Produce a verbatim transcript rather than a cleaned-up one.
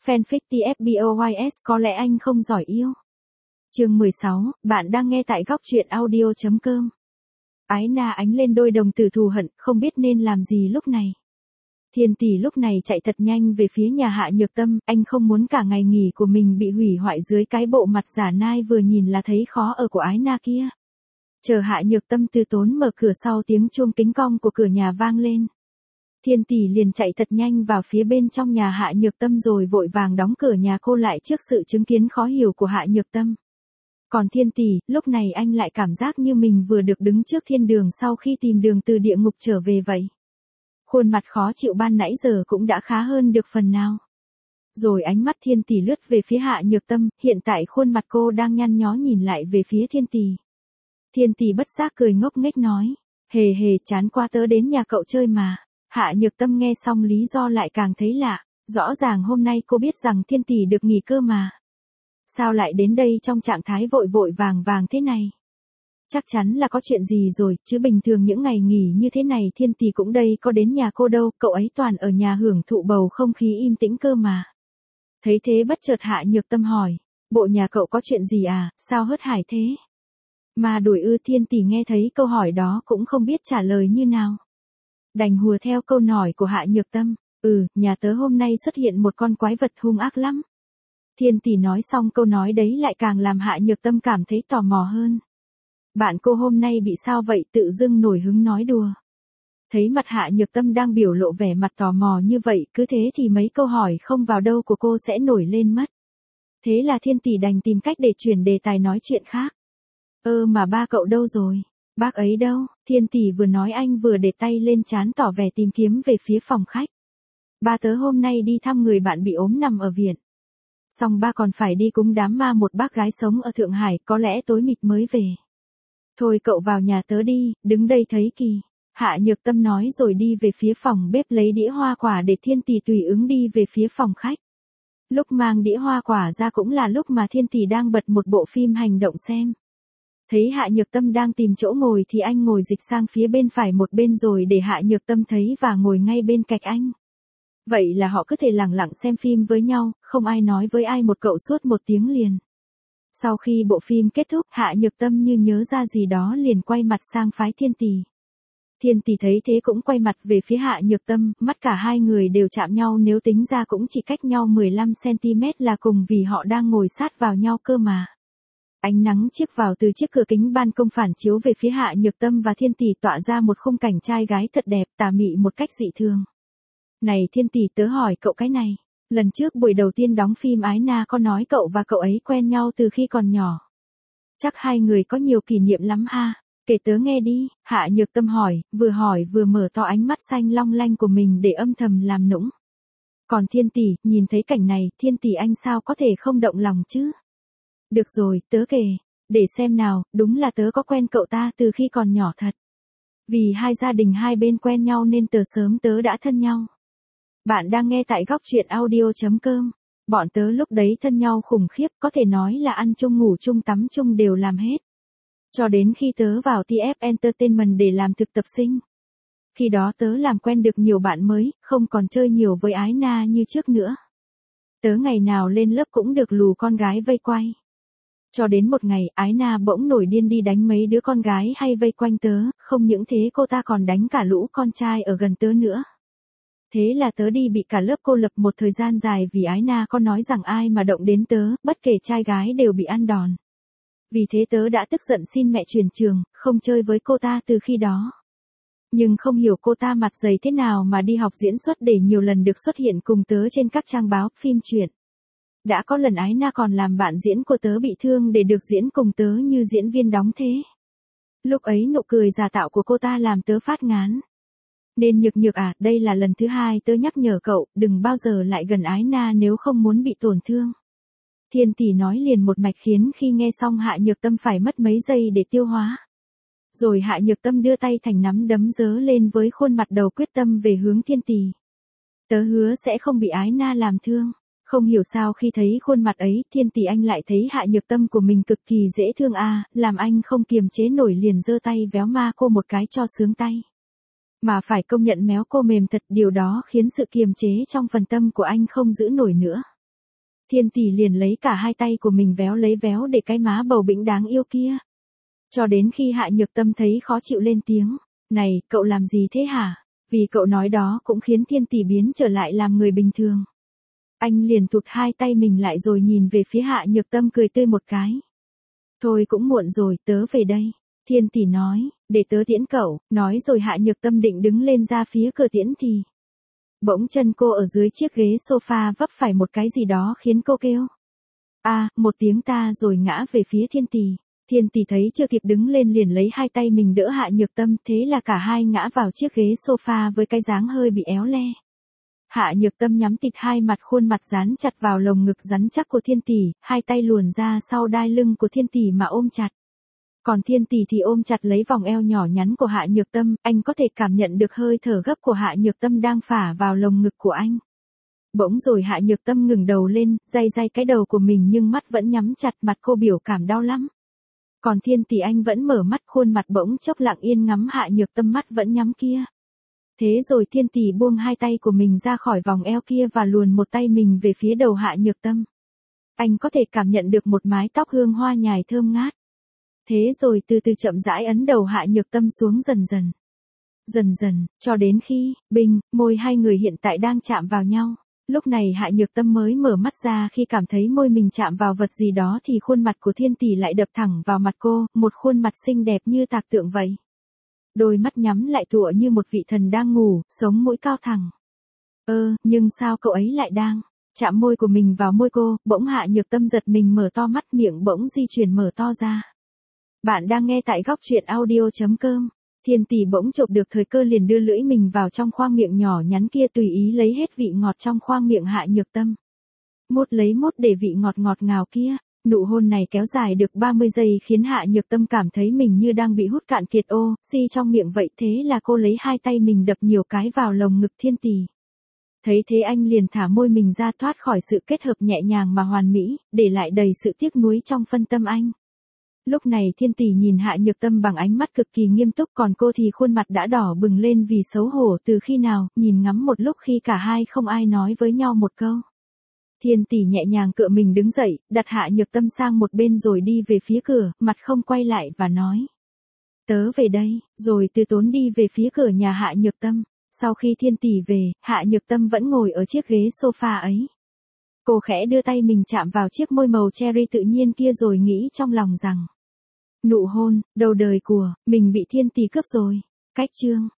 Fanfic tê ép boys có lẽ anh không giỏi yêu. Chương mười sáu, bạn đang nghe tại góc truyện audio chấm com. Ái Na ánh lên đôi đồng tử thù hận, không biết nên làm gì lúc này. Thiên Tỷ lúc này chạy thật nhanh về phía nhà Hạ Nhược Tâm, anh không muốn cả ngày nghỉ của mình bị hủy hoại dưới cái bộ mặt giả nai vừa nhìn là thấy khó ở của Ái Na kia. Chờ Hạ Nhược Tâm từ tốn mở cửa sau tiếng chuông kính cong của cửa nhà vang lên. Thiên Tỷ liền chạy thật nhanh vào phía bên trong nhà Hạ Nhược Tâm rồi vội vàng đóng cửa nhà cô lại trước sự chứng kiến khó hiểu của Hạ Nhược Tâm. Còn Thiên Tỷ, lúc này anh lại cảm giác như mình vừa được đứng trước thiên đường sau khi tìm đường từ địa ngục trở về vậy. Khuôn mặt khó chịu ban nãy giờ cũng đã khá hơn được phần nào. Rồi ánh mắt Thiên Tỷ lướt về phía Hạ Nhược Tâm, hiện tại khuôn mặt cô đang nhăn nhó nhìn lại về phía Thiên Tỷ. Thiên Tỷ bất giác cười ngốc nghếch nói, hề hề chán quá tớ đến nhà cậu chơi mà. Hạ Nhược Tâm nghe xong lý do lại càng thấy lạ, rõ ràng hôm nay cô biết rằng Thiên Tỷ được nghỉ cơ mà. Sao lại đến đây trong trạng thái vội vội vàng vàng thế này? Chắc chắn là có chuyện gì rồi, chứ bình thường những ngày nghỉ như thế này Thiên Tỷ cũng đây có đến nhà cô đâu, cậu ấy toàn ở nhà hưởng thụ bầu không khí im tĩnh cơ mà. Thấy thế bất chợt Hạ Nhược Tâm hỏi, bộ nhà cậu có chuyện gì à, sao hớt hải thế? Mà đuổi ư? Thiên Tỷ nghe thấy câu hỏi đó cũng không biết trả lời như nào. Đành hùa theo câu hỏi của Hạ Nhược Tâm, ừ, nhà tớ hôm nay xuất hiện một con quái vật hung ác lắm. Thiên Tỷ nói xong câu nói đấy lại càng làm Hạ Nhược Tâm cảm thấy tò mò hơn. Bạn cô hôm nay bị sao vậy, tự dưng nổi hứng nói đùa. Thấy mặt Hạ Nhược Tâm đang biểu lộ vẻ mặt tò mò như vậy, cứ thế thì mấy câu hỏi không vào đâu của cô sẽ nổi lên mất. Thế là Thiên Tỷ đành tìm cách để chuyển đề tài nói chuyện khác. Ơ mà ba cậu đâu rồi? Bác ấy đâu? Thiên Tỷ vừa nói anh vừa để tay lên trán tỏ vẻ tìm kiếm về phía phòng khách. Ba tớ hôm nay đi thăm người bạn bị ốm nằm ở viện. Xong ba còn phải đi cúng đám ma một bác gái sống ở Thượng Hải, có lẽ tối mịt mới về. Thôi cậu vào nhà tớ đi, đứng đây thấy kỳ. Hạ Nhược Tâm nói rồi đi về phía phòng bếp lấy đĩa hoa quả để Thiên Tỷ tùy ứng đi về phía phòng khách. Lúc mang đĩa hoa quả ra cũng là lúc mà Thiên Tỷ đang bật một bộ phim hành động xem. Thấy Hạ Nhược Tâm đang tìm chỗ ngồi thì anh ngồi dịch sang phía bên phải một bên rồi để Hạ Nhược Tâm thấy và ngồi ngay bên cạnh anh. Vậy là họ cứ thể lặng lặng xem phim với nhau, không ai nói với ai một cậu suốt một tiếng liền. Sau khi bộ phim kết thúc, Hạ Nhược Tâm như nhớ ra gì đó liền quay mặt sang phái Thiên Tỷ. Thiên Tỷ thấy thế cũng quay mặt về phía Hạ Nhược Tâm, mắt cả hai người đều chạm nhau, nếu tính ra cũng chỉ cách nhau mười lăm xăng ti mét là cùng vì họ đang ngồi sát vào nhau cơ mà. Ánh nắng chiếc vào từ chiếc cửa kính ban công phản chiếu về phía Hạ Nhược Tâm và Thiên Tỷ tỏa ra một khung cảnh trai gái thật đẹp, tà mị một cách dị thường. Này Thiên Tỷ, tớ hỏi cậu cái này, lần trước buổi đầu tiên đóng phim Ái Na có nói cậu và cậu ấy quen nhau từ khi còn nhỏ. Chắc hai người có nhiều kỷ niệm lắm ha, kể tớ nghe đi. Hạ Nhược Tâm hỏi, vừa hỏi vừa mở to ánh mắt xanh long lanh của mình để âm thầm làm nũng. Còn Thiên Tỷ, nhìn thấy cảnh này, Thiên Tỷ anh sao có thể không động lòng chứ? Được rồi, tớ kể, để xem nào, đúng là tớ có quen cậu ta từ khi còn nhỏ thật. Vì hai gia đình hai bên quen nhau nên từ sớm tớ đã thân nhau. Bạn đang nghe tại góc truyện audio chấm com. Bọn tớ lúc đấy thân nhau khủng khiếp, có thể nói là ăn chung ngủ chung tắm chung đều làm hết. Cho đến khi tớ vào tê ép Entertainment để làm thực tập sinh. Khi đó tớ làm quen được nhiều bạn mới, không còn chơi nhiều với Ái Na như trước nữa. Tớ ngày nào lên lớp cũng được lù con gái vây quay. Cho đến một ngày, Ái Na bỗng nổi điên đi đánh mấy đứa con gái hay vây quanh tớ, không những thế cô ta còn đánh cả lũ con trai ở gần tớ nữa. Thế là tớ đi bị cả lớp cô lập một thời gian dài vì Ái Na có nói rằng ai mà động đến tớ, bất kể trai gái đều bị ăn đòn. Vì thế tớ đã tức giận xin mẹ chuyển trường, không chơi với cô ta từ khi đó. Nhưng không hiểu cô ta mặt dày thế nào mà đi học diễn xuất để nhiều lần được xuất hiện cùng tớ trên các trang báo, phim truyện. Đã có lần Ái Na còn làm bạn diễn của tớ bị thương để được diễn cùng tớ như diễn viên đóng thế. Lúc ấy nụ cười giả tạo của cô ta làm tớ phát ngán. Nên Nhược Nhược à, đây là lần thứ hai tớ nhắc nhở cậu, đừng bao giờ lại gần Ái Na nếu không muốn bị tổn thương. Thiên Tỷ nói liền một mạch khiến khi nghe xong Hạ Nhược Tâm phải mất mấy giây để tiêu hóa. Rồi Hạ Nhược Tâm đưa tay thành nắm đấm giơ lên với khuôn mặt đầu quyết tâm về hướng Thiên Tỷ. Tớ hứa sẽ không bị Ái Na làm thương. Không hiểu sao khi thấy khuôn mặt ấy, Thiên Tỷ anh lại thấy Hạ Nhược Tâm của mình cực kỳ dễ thương à, làm anh không kiềm chế nổi liền giơ tay véo ma cô một cái cho sướng tay. Mà phải công nhận méo cô mềm thật, điều đó khiến sự kiềm chế trong phần tâm của anh không giữ nổi nữa. Thiên tỷ liền lấy cả hai tay của mình véo lấy véo để cái má bầu bĩnh đáng yêu kia. Cho đến khi Hạ Nhược Tâm thấy khó chịu lên tiếng. Này, cậu làm gì thế hả? Vì cậu nói đó cũng khiến thiên tỷ biến trở lại làm người bình thường. Anh liền tụt hai tay mình lại rồi nhìn về phía Hạ Nhược Tâm cười tươi một cái. Thôi cũng muộn rồi, tớ về đây. Thiên tỷ nói, để tớ tiễn cậu, nói rồi Hạ Nhược Tâm định đứng lên ra phía cửa tiễn thì. Bỗng chân cô ở dưới chiếc ghế sofa vấp phải một cái gì đó khiến cô kêu. À, một tiếng ta rồi ngã về phía thiên tỷ. Thiên tỷ thấy chưa kịp đứng lên liền lấy hai tay mình đỡ Hạ Nhược Tâm, thế là cả hai ngã vào chiếc ghế sofa với cái dáng hơi bị éo le. Hạ Nhược Tâm nhắm tịt hai mặt, khuôn mặt dán chặt vào lồng ngực rắn chắc của thiên tỷ, hai tay luồn ra sau đai lưng của thiên tỷ mà ôm chặt. Còn thiên tỷ thì ôm chặt lấy vòng eo nhỏ nhắn của Hạ Nhược Tâm, anh có thể cảm nhận được hơi thở gấp của Hạ Nhược Tâm đang phả vào lồng ngực của anh. Bỗng rồi Hạ Nhược Tâm ngừng đầu lên, day day cái đầu của mình nhưng mắt vẫn nhắm chặt, mặt cô biểu cảm đau lắm. Còn thiên tỷ anh vẫn mở mắt, khuôn mặt bỗng chốc lặng yên ngắm Hạ Nhược Tâm, mắt vẫn nhắm kia. Thế rồi thiên tỷ buông hai tay của mình ra khỏi vòng eo kia và luồn một tay mình về phía đầu Hạ Nhược Tâm. Anh có thể cảm nhận được một mái tóc hương hoa nhài thơm ngát. Thế rồi từ từ chậm rãi ấn đầu Hạ Nhược Tâm xuống dần dần. Dần dần, cho đến khi, bình, môi hai người hiện tại đang chạm vào nhau. Lúc này Hạ Nhược Tâm mới mở mắt ra, khi cảm thấy môi mình chạm vào vật gì đó thì khuôn mặt của thiên tỷ lại đập thẳng vào mặt cô, một khuôn mặt xinh đẹp như tạc tượng vậy. Đôi mắt nhắm lại tựa như một vị thần đang ngủ, sống mũi cao thẳng. Ơ, nhưng sao cậu ấy lại đang chạm môi của mình vào môi cô? Bỗng Hạ Nhược Tâm giật mình mở to mắt, miệng bỗng di chuyển mở to ra. Bạn đang nghe tại góc truyện audio chấm com. Thiên tỷ bỗng chộp được thời cơ liền đưa lưỡi mình vào trong khoang miệng nhỏ nhắn kia, tùy ý lấy hết vị ngọt trong khoang miệng Hạ Nhược Tâm. Mốt lấy mốt để vị ngọt ngọt ngào kia. Nụ hôn này kéo dài được ba mươi giây khiến Hạ Nhược Tâm cảm thấy mình như đang bị hút cạn kiệt ô, xi trong miệng vậy, thế là cô lấy hai tay mình đập nhiều cái vào lồng ngực thiên tỷ. Thấy thế anh liền thả môi mình ra, thoát khỏi sự kết hợp nhẹ nhàng mà hoàn mỹ, để lại đầy sự tiếc nuối trong phân tâm anh. Lúc này thiên tỷ nhìn Hạ Nhược Tâm bằng ánh mắt cực kỳ nghiêm túc, còn cô thì khuôn mặt đã đỏ bừng lên vì xấu hổ. Từ khi nào, nhìn ngắm một lúc khi cả hai không ai nói với nhau một câu. Thiên tỷ nhẹ nhàng cựa mình đứng dậy, đặt Hạ Nhược Tâm sang một bên rồi đi về phía cửa, mặt không quay lại và nói. Tớ về đây, rồi từ tốn đi về phía cửa nhà Hạ Nhược Tâm. Sau khi thiên tỷ về, Hạ Nhược Tâm vẫn ngồi ở chiếc ghế sofa ấy. Cô khẽ đưa tay mình chạm vào chiếc môi màu cherry tự nhiên kia rồi nghĩ trong lòng rằng. Nụ hôn, đầu đời của, mình bị thiên tỷ cướp rồi. Cách chương.